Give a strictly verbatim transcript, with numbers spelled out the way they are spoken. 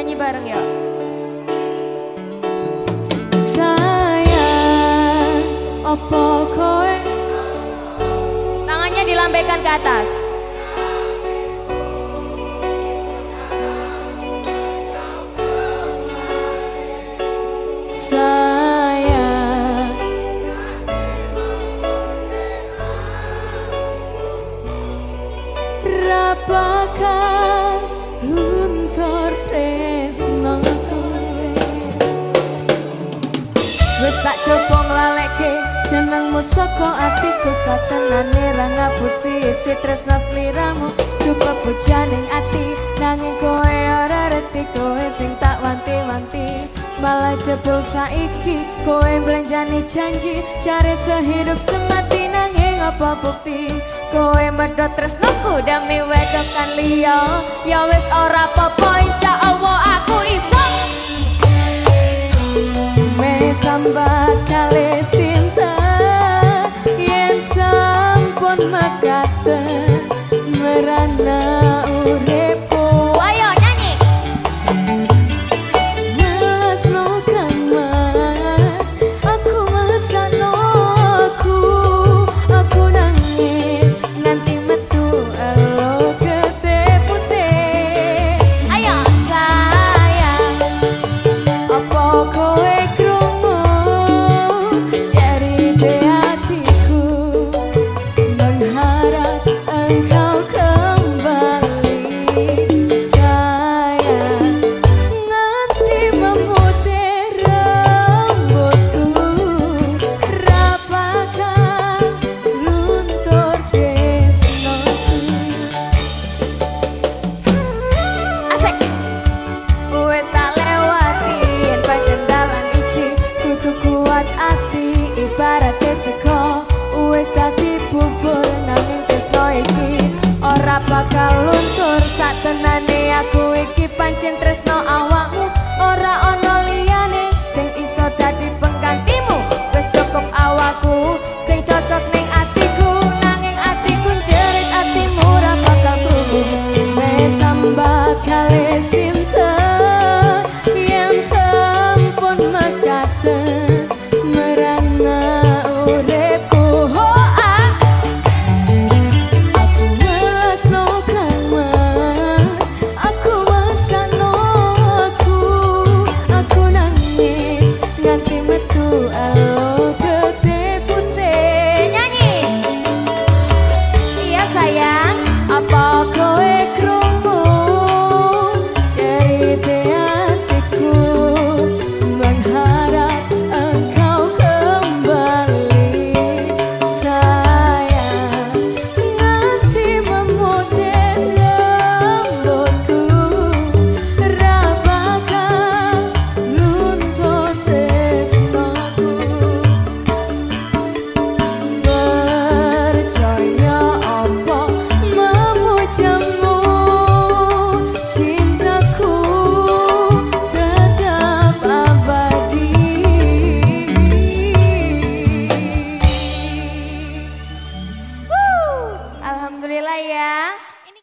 nyanyi bareng yuk. Sayang, opo kowe? Tangannya dilambaikan ke atas. Sayang, rapakah luntur tresno kowe? Wis tak coba nglaleke jenengmu saka atiku, satenane ra ngapusi isi tresno sliramu. Dupa pujaning ati nanging kowe ora reti, kowe sing tak wanti-wanti malah jebul saiki. Kowe mblenjani janji cari sehidup semati, nanging apa bukti kowe medhot tresnoku demi wedokan liya. Ya wis ora apa-apa, insyaallah aku iso wis sambat kali cinta. Yen sampun mekaten merana uripku, ayo nyanyi. Melesno kang mas, aku mesakno aku, aku nangis nanti metu elo gede putih. Ayo sayang, Apa kowe krungu cerita hatiku, mengharap engkau kembali. Sayang, nganti memutih rambutku, rapakah luntur tresnoku. Asik. Wis tak lewatin pancen dalan iki, Kudu kuat ati ibarat sego, wis dadi bubur nanging tresno iki ora bakal luntur. Satenane aku iki pancen tresno awakmu, ora ana liyane sing iso dadi penggantimu. Wis cukup awakku sing cocok ning atiku, nanging atiku jerit atimu ora bakal krungu. Wis sambat kali